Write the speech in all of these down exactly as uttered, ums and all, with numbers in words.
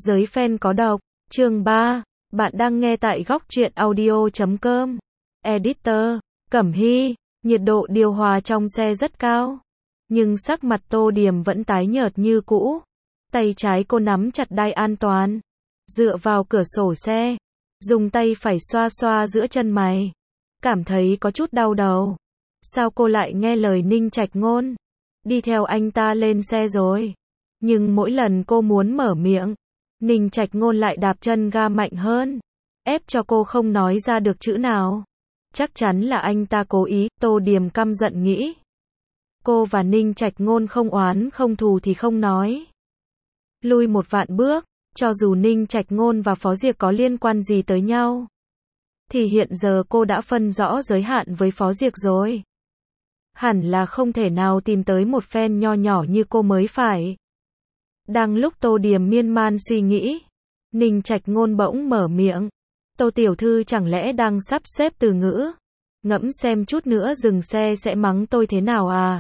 Giới fan có độc, chương ba, bạn đang nghe tại góc truyện audio chấm com. Editor, Cẩm Hy, nhiệt độ điều hòa trong xe rất cao. Nhưng sắc mặt Tô Điềm vẫn tái nhợt như cũ. Tay trái cô nắm chặt đai an toàn. Dựa vào cửa sổ xe. Dùng tay phải xoa xoa giữa chân mày. Cảm thấy có chút đau đầu. Sao cô lại nghe lời Ninh Trạch Ngôn? Đi theo anh ta lên xe rồi. Nhưng mỗi lần cô muốn mở miệng, Ninh Trạch Ngôn lại đạp chân ga mạnh hơn, ép cho cô không nói ra được chữ nào. Chắc chắn là anh ta cố ý, Tô Điềm căm giận nghĩ. Cô và Ninh Trạch Ngôn không oán không thù thì không nói. Lui một vạn bước, cho dù Ninh Trạch Ngôn và Phó Diệp có liên quan gì tới nhau, thì hiện giờ cô đã phân rõ giới hạn với Phó Diệp rồi. Hẳn là không thể nào tìm tới một fan nho nhỏ như cô mới phải. Đang lúc Tô Điềm miên man suy nghĩ, Ninh Trạch Ngôn bỗng mở miệng. Tô tiểu thư chẳng lẽ đang sắp xếp từ ngữ? Ngẫm xem chút nữa dừng xe sẽ mắng tôi thế nào à?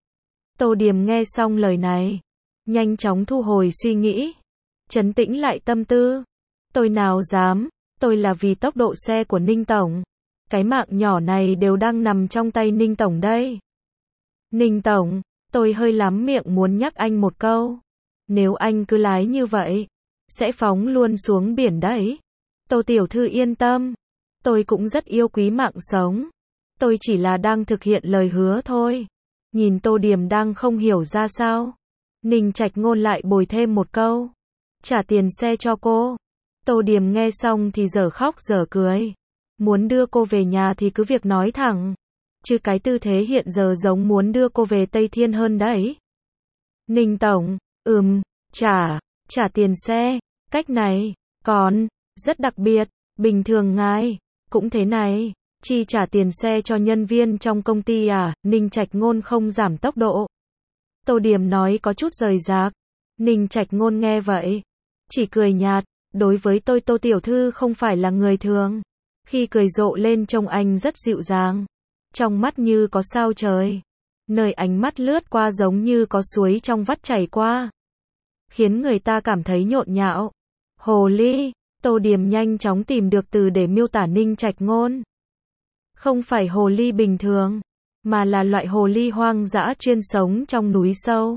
Tô Điềm nghe xong lời này, nhanh chóng thu hồi suy nghĩ, trấn tĩnh lại tâm tư. Tôi nào dám, tôi là vì tốc độ xe của Ninh Tổng. Cái mạng nhỏ này đều đang nằm trong tay Ninh Tổng đây. Ninh Tổng, tôi hơi lắm miệng muốn nhắc anh một câu. Nếu anh cứ lái như vậy, sẽ phóng luôn xuống biển đấy. Tô tiểu thư yên tâm, tôi cũng rất yêu quý mạng sống. Tôi chỉ là đang thực hiện lời hứa thôi. Nhìn Tô Điềm đang không hiểu ra sao, Ninh Trạch Ngôn lại bồi thêm một câu. Trả tiền xe cho cô. Tô Điềm nghe xong thì dở khóc dở cười. Muốn đưa cô về nhà thì cứ việc nói thẳng. Chứ cái tư thế hiện giờ giống muốn đưa cô về Tây Thiên hơn đấy. Ninh Tổng, ừm, trả, trả tiền xe. Cách này, còn, rất đặc biệt. Bình thường ngài, cũng thế này. Chi trả tiền xe cho nhân viên trong công ty à? Ninh Trạch Ngôn không giảm tốc độ. Tô Điềm nói có chút rời rạc. Ninh Trạch Ngôn nghe vậy, chỉ cười nhạt. Đối với tôi Tô tiểu thư không phải là người thường. Khi cười rộ lên trông anh rất dịu dàng. Trong mắt như có sao trời. Nơi ánh mắt lướt qua giống như có suối trong vắt chảy qua. Khiến người ta cảm thấy nhộn nhạo. Hồ ly. Tô Điềm nhanh chóng tìm được từ để miêu tả Ninh Trạch Ngôn. Không phải hồ ly bình thường, mà là loại hồ ly hoang dã chuyên sống trong núi sâu.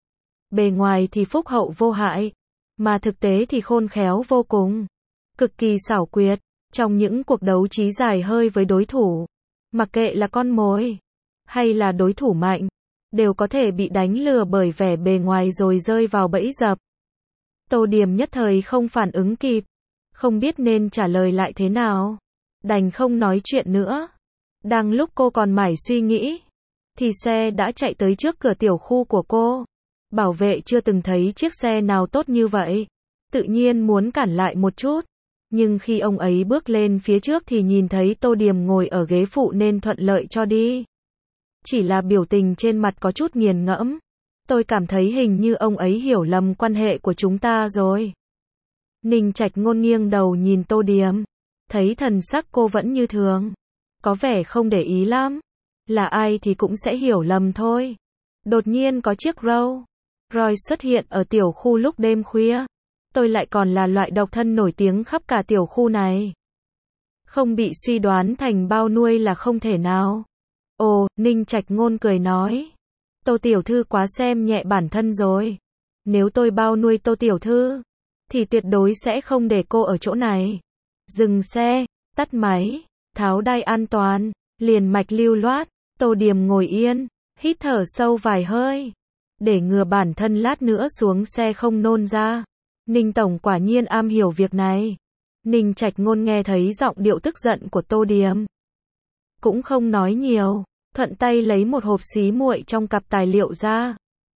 Bề ngoài thì phúc hậu vô hại, mà thực tế thì khôn khéo vô cùng. Cực kỳ xảo quyệt, trong những cuộc đấu trí dài hơi với đối thủ. Mặc kệ là con mồi, hay là đối thủ mạnh, đều có thể bị đánh lừa bởi vẻ bề ngoài rồi rơi vào bẫy dập. Tô Điềm nhất thời không phản ứng kịp, không biết nên trả lời lại thế nào. Đành không nói chuyện nữa. Đang lúc cô còn mải suy nghĩ, thì xe đã chạy tới trước cửa tiểu khu của cô. Bảo vệ chưa từng thấy chiếc xe nào tốt như vậy. Tự nhiên muốn cản lại một chút. Nhưng khi ông ấy bước lên phía trước thì nhìn thấy Tô Điềm ngồi ở ghế phụ nên thuận lợi cho đi. Chỉ là biểu tình trên mặt có chút nghiền ngẫm. Tôi cảm thấy hình như ông ấy hiểu lầm quan hệ của chúng ta rồi. Ninh Trạch Ngôn nghiêng đầu nhìn Tô Điềm. Thấy thần sắc cô vẫn như thường. Có vẻ không để ý lắm. Là ai thì cũng sẽ hiểu lầm thôi. Đột nhiên có chiếc Rolls Royce xuất hiện ở tiểu khu lúc đêm khuya. Tôi lại còn là loại độc thân nổi tiếng khắp cả tiểu khu này. Không bị suy đoán thành bao nuôi là không thể nào. Ồ, Ninh Trạch Ngôn cười nói. Tô tiểu thư quá xem nhẹ bản thân rồi. Nếu tôi bao nuôi Tô tiểu thư, thì tuyệt đối sẽ không để cô ở chỗ này. Dừng xe, tắt máy, tháo đai an toàn, liền mạch lưu loát. Tô Điềm ngồi yên, hít thở sâu vài hơi, để ngừa bản thân lát nữa xuống xe không nôn ra. Ninh Tổng quả nhiên am hiểu việc này. Ninh Trạch Ngôn nghe thấy giọng điệu tức giận của Tô Điềm, cũng không nói nhiều, thuận tay lấy một hộp xí muội trong cặp tài liệu ra.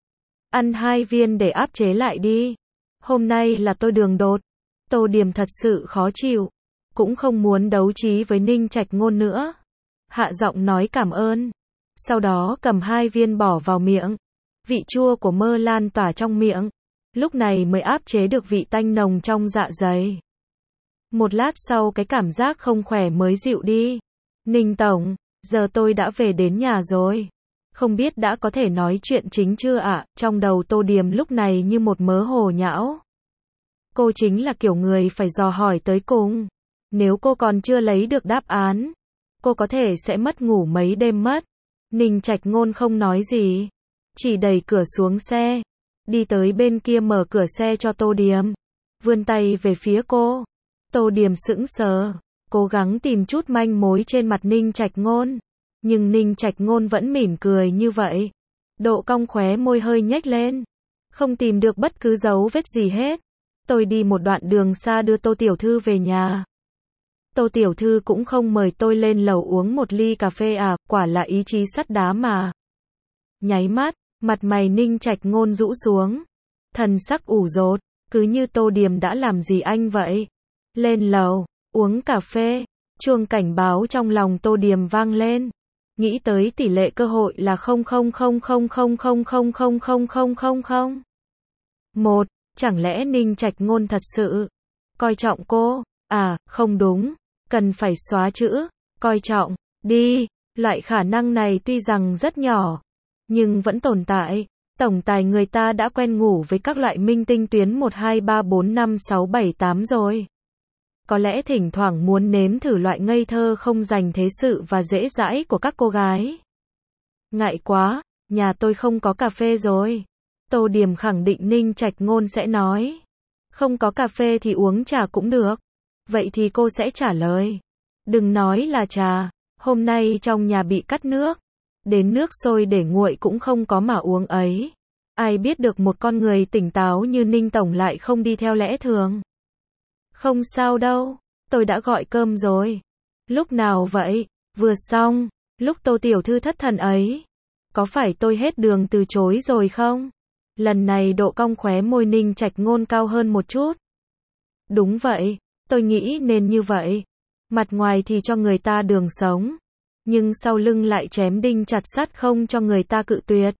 Ăn hai viên để áp chế lại đi. Hôm nay là tôi đường đột. Tô Điềm thật sự khó chịu, cũng không muốn đấu trí với Ninh Trạch Ngôn nữa. Hạ giọng nói cảm ơn. Sau đó cầm hai viên bỏ vào miệng. Vị chua của mơ lan tỏa trong miệng. Lúc này mới áp chế được vị tanh nồng trong dạ dày. Một lát sau cái cảm giác không khỏe mới dịu đi. Ninh Tổng, giờ tôi đã về đến nhà rồi. Không biết đã có thể nói chuyện chính chưa ạ? Trong đầu Tô Điềm lúc này như một mớ hồ nhão. Cô chính là kiểu người phải dò hỏi tới cùng. Nếu cô còn chưa lấy được đáp án, cô có thể sẽ mất ngủ mấy đêm mất. Ninh Trạch Ngôn không nói gì, chỉ đẩy cửa xuống xe, đi tới bên kia mở cửa xe cho Tô Điềm, vươn tay về phía cô. Tô Điềm sững sờ, cố gắng tìm chút manh mối trên mặt Ninh Trạch Ngôn, nhưng Ninh Trạch Ngôn vẫn mỉm cười như vậy. Độ cong khóe môi hơi nhếch lên, không tìm được bất cứ dấu vết gì hết. Tôi đi một đoạn đường xa đưa Tô tiểu thư về nhà. Tô tiểu thư cũng không mời tôi lên lầu uống một ly cà phê à, quả là ý chí sắt đá mà. Nháy mắt, mặt mày Ninh Trạch Ngôn rũ xuống, thần sắc ủ rột, cứ như Tô Điềm đã làm gì anh vậy. Lên lầu, uống cà phê, chuông cảnh báo trong lòng Tô Điềm vang lên. Nghĩ tới tỷ lệ cơ hội là không không không không không không không không không không không không. Một, chẳng lẽ Ninh Trạch Ngôn thật sự coi trọng cô? À, không đúng, cần phải xóa chữ coi trọng đi. Loại khả năng này tuy rằng rất nhỏ, nhưng vẫn tồn tại. Tổng tài người ta đã quen ngủ với các loại minh tinh tuyến một hai ba bốn năm sáu bảy tám rồi. Có lẽ thỉnh thoảng muốn nếm thử loại ngây thơ không dành thế sự và dễ dãi của các cô gái. Ngại quá, nhà tôi không có cà phê rồi. Tô Điềm khẳng định Ninh Trạch Ngôn sẽ nói. Không có cà phê thì uống trà cũng được. Vậy thì cô sẽ trả lời. Đừng nói là trà, hôm nay trong nhà bị cắt nước. Đến nước sôi để nguội cũng không có mà uống ấy. Ai biết được một con người tỉnh táo như Ninh Tổng lại không đi theo lẽ thường. Không sao đâu, tôi đã gọi cơm rồi. Lúc nào vậy? Vừa xong, lúc Tô tiểu thư thất thần ấy. Có phải tôi hết đường từ chối rồi không? Lần này độ cong khóe môi Ninh Trạch Ngôn cao hơn một chút. Đúng vậy, tôi nghĩ nên như vậy. Mặt ngoài thì cho người ta đường sống, nhưng sau lưng lại chém đinh chặt sắt không cho người ta cự tuyệt.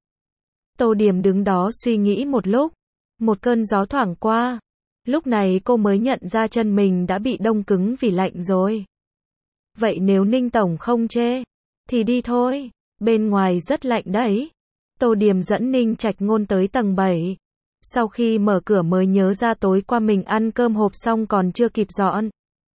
Tô Điềm đứng đó suy nghĩ một lúc. Một cơn gió thoảng qua. Lúc này cô mới nhận ra chân mình đã bị đông cứng vì lạnh rồi. Vậy nếu Ninh Tổng không chê, thì đi thôi, bên ngoài rất lạnh đấy. Tô Điềm dẫn Ninh Trạch Ngôn tới tầng bảy. Sau khi mở cửa mới nhớ ra tối qua mình ăn cơm hộp xong còn chưa kịp dọn.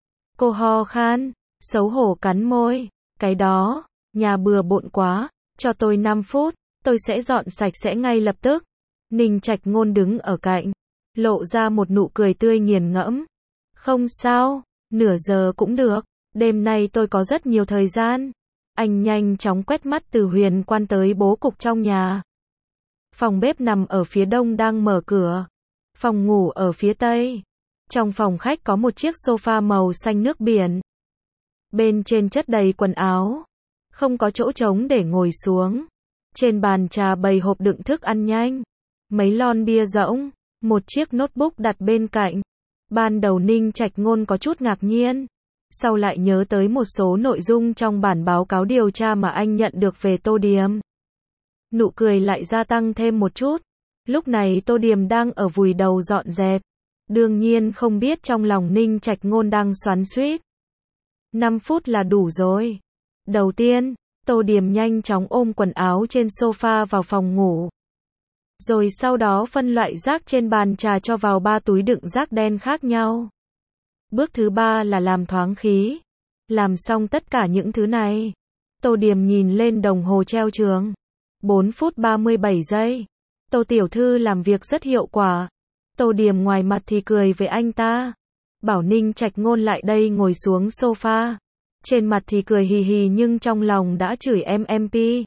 Cô ho khan, xấu hổ cắn môi. Cái đó, nhà bừa bộn quá, cho tôi năm phút, tôi sẽ dọn sạch sẽ ngay lập tức. Ninh Trạch Ngôn đứng ở cạnh, lộ ra một nụ cười tươi nghiền ngẫm. Không sao, nửa giờ cũng được, đêm nay tôi có rất nhiều thời gian. Anh nhanh chóng quét mắt từ huyền quan tới bố cục trong nhà. Phòng bếp nằm ở phía đông đang mở cửa. Phòng ngủ ở phía tây. Trong phòng khách có một chiếc sofa màu xanh nước biển. Bên trên chất đầy quần áo. Không có chỗ trống để ngồi xuống. Trên bàn trà bày hộp đựng thức ăn nhanh. Mấy lon bia rỗng. Một chiếc notebook đặt bên cạnh. Ban đầu Ninh Trạch Ngôn có chút ngạc nhiên. Sau lại nhớ tới một số nội dung trong bản báo cáo điều tra mà anh nhận được về Tô Điềm. Nụ cười lại gia tăng thêm một chút. Lúc này Tô Điềm đang ở vùi đầu dọn dẹp. Đương nhiên không biết trong lòng Ninh Trạch Ngôn đang xoắn xuýt. năm phút là đủ rồi. Đầu tiên, Tô Điềm nhanh chóng ôm quần áo trên sofa vào phòng ngủ. Rồi sau đó phân loại rác trên bàn trà cho vào ba túi đựng rác đen khác nhau. Bước thứ ba là làm thoáng khí. Làm xong tất cả những thứ này, Tô Điềm nhìn lên đồng hồ treo tường. bốn phút ba mươi bảy giây. Tô tiểu thư làm việc rất hiệu quả. Tô Điềm ngoài mặt thì cười với anh ta. Bảo Ninh Trạch Ngôn lại đây ngồi xuống sofa. Trên mặt thì cười hì hì nhưng trong lòng đã chửi em em pê.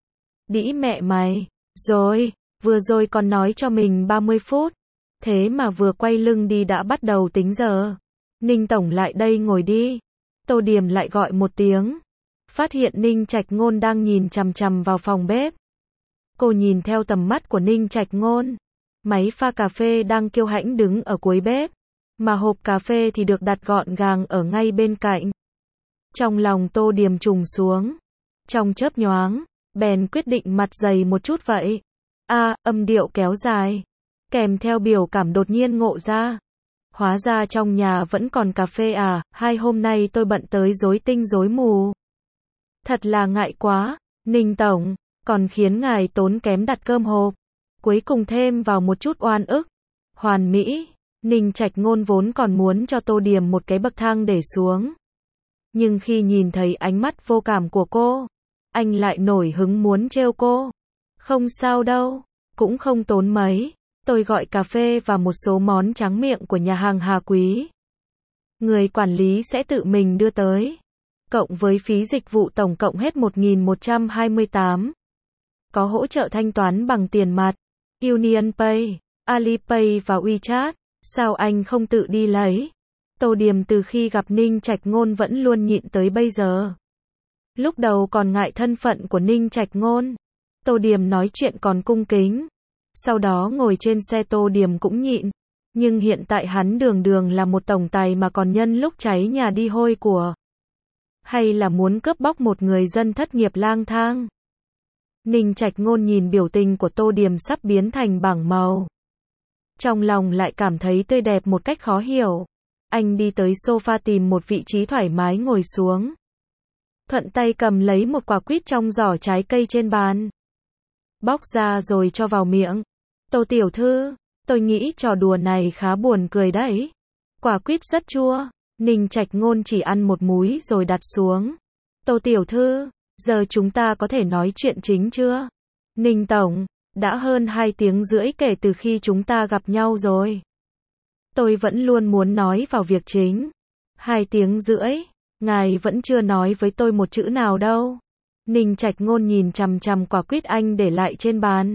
Đĩ mẹ mày. Rồi, vừa rồi còn nói cho mình ba mươi phút. Thế mà vừa quay lưng đi đã bắt đầu tính giờ. Ninh Tổng lại đây ngồi đi. Tô Điềm lại gọi một tiếng. Phát hiện Ninh Trạch Ngôn đang nhìn chằm chằm vào phòng bếp. Cô nhìn theo tầm mắt của Ninh Trạch Ngôn. Máy pha cà phê đang kiêu hãnh đứng ở cuối bếp. Mà hộp cà phê thì được đặt gọn gàng ở ngay bên cạnh. Trong lòng Tô Điềm trùng xuống. Trong chớp nhoáng, bèn quyết định mặt dày một chút vậy. A, âm điệu kéo dài. Kèm theo biểu cảm đột nhiên ngộ ra. Hóa ra trong nhà vẫn còn cà phê à, hai hôm nay tôi bận tới rối tinh rối mù. Thật là ngại quá, Ninh Tổng, còn khiến ngài tốn kém đặt cơm hộp. Cuối cùng thêm vào một chút oan ức. Hoàn mỹ, Ninh Trạch Ngôn vốn còn muốn cho Tô Điềm một cái bậc thang để xuống. Nhưng khi nhìn thấy ánh mắt vô cảm của cô, anh lại nổi hứng muốn trêu cô. Không sao đâu, cũng không tốn mấy. Tôi gọi cà phê và một số món tráng miệng của nhà hàng Hà Quý. Người quản lý sẽ tự mình đưa tới. Cộng với phí dịch vụ tổng cộng hết một nghìn một trăm hai mươi tám. Có hỗ trợ thanh toán bằng tiền mặt, UnionPay, Alipay và WeChat. Sao anh không tự đi lấy? Tô Điềm từ khi gặp Ninh Trạch Ngôn vẫn luôn nhịn tới bây giờ. Lúc đầu còn ngại thân phận của Ninh Trạch Ngôn. Tô Điềm nói chuyện còn cung kính. Sau đó ngồi trên xe Tô Điềm cũng nhịn. Nhưng hiện tại hắn đường đường là một tổng tài mà còn nhân lúc cháy nhà đi hôi của. Hay là muốn cướp bóc một người dân thất nghiệp lang thang? Ninh Trạch Ngôn nhìn biểu tình của Tô Điềm sắp biến thành bảng màu. Trong lòng lại cảm thấy tươi đẹp một cách khó hiểu. Anh đi tới sofa tìm một vị trí thoải mái ngồi xuống. Thuận tay cầm lấy một quả quýt trong giỏ trái cây trên bàn. Bóc ra rồi cho vào miệng. Tô tiểu thư, tôi nghĩ trò đùa này khá buồn cười đấy. Quả quýt rất chua. Ninh Trạch Ngôn chỉ ăn một múi rồi đặt xuống. Tô tiểu thư, giờ chúng ta có thể nói chuyện chính chưa? Ninh tổng, đã hơn hai tiếng rưỡi kể từ khi chúng ta gặp nhau rồi. Tôi vẫn luôn muốn nói vào việc chính. Hai tiếng rưỡi, ngài vẫn chưa nói với tôi một chữ nào đâu. Ninh Trạch Ngôn nhìn chằm chằm quả quýt anh để lại trên bàn.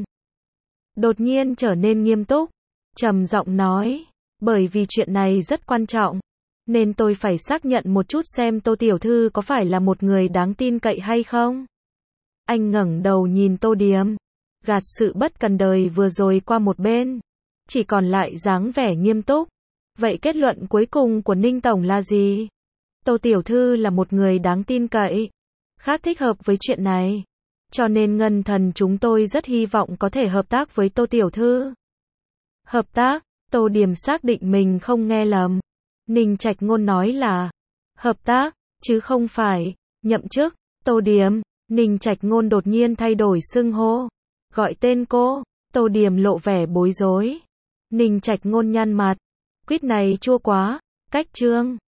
Đột nhiên trở nên nghiêm túc, trầm giọng nói, bởi vì chuyện này rất quan trọng, nên tôi phải xác nhận một chút xem Tô tiểu thư có phải là một người đáng tin cậy hay không. Anh ngẩng đầu nhìn Tô Điềm, gạt sự bất cần đời vừa rồi qua một bên, chỉ còn lại dáng vẻ nghiêm túc. Vậy kết luận cuối cùng của Ninh tổng là gì? Tô tiểu thư là một người đáng tin cậy, khác thích hợp với chuyện này. Cho nên Ngân Thần chúng tôi rất hy vọng có thể hợp tác với Tô tiểu thư. Hợp tác? Tô Điềm xác định mình không nghe lầm. Ninh Trạch Ngôn nói là hợp tác, chứ không phải nhậm chức. Tô Điềm, Ninh Trạch Ngôn đột nhiên thay đổi xưng hô, gọi tên cô. Tô Điềm lộ vẻ bối rối. Ninh Trạch Ngôn nhăn mặt, quýt này chua quá, cách chương.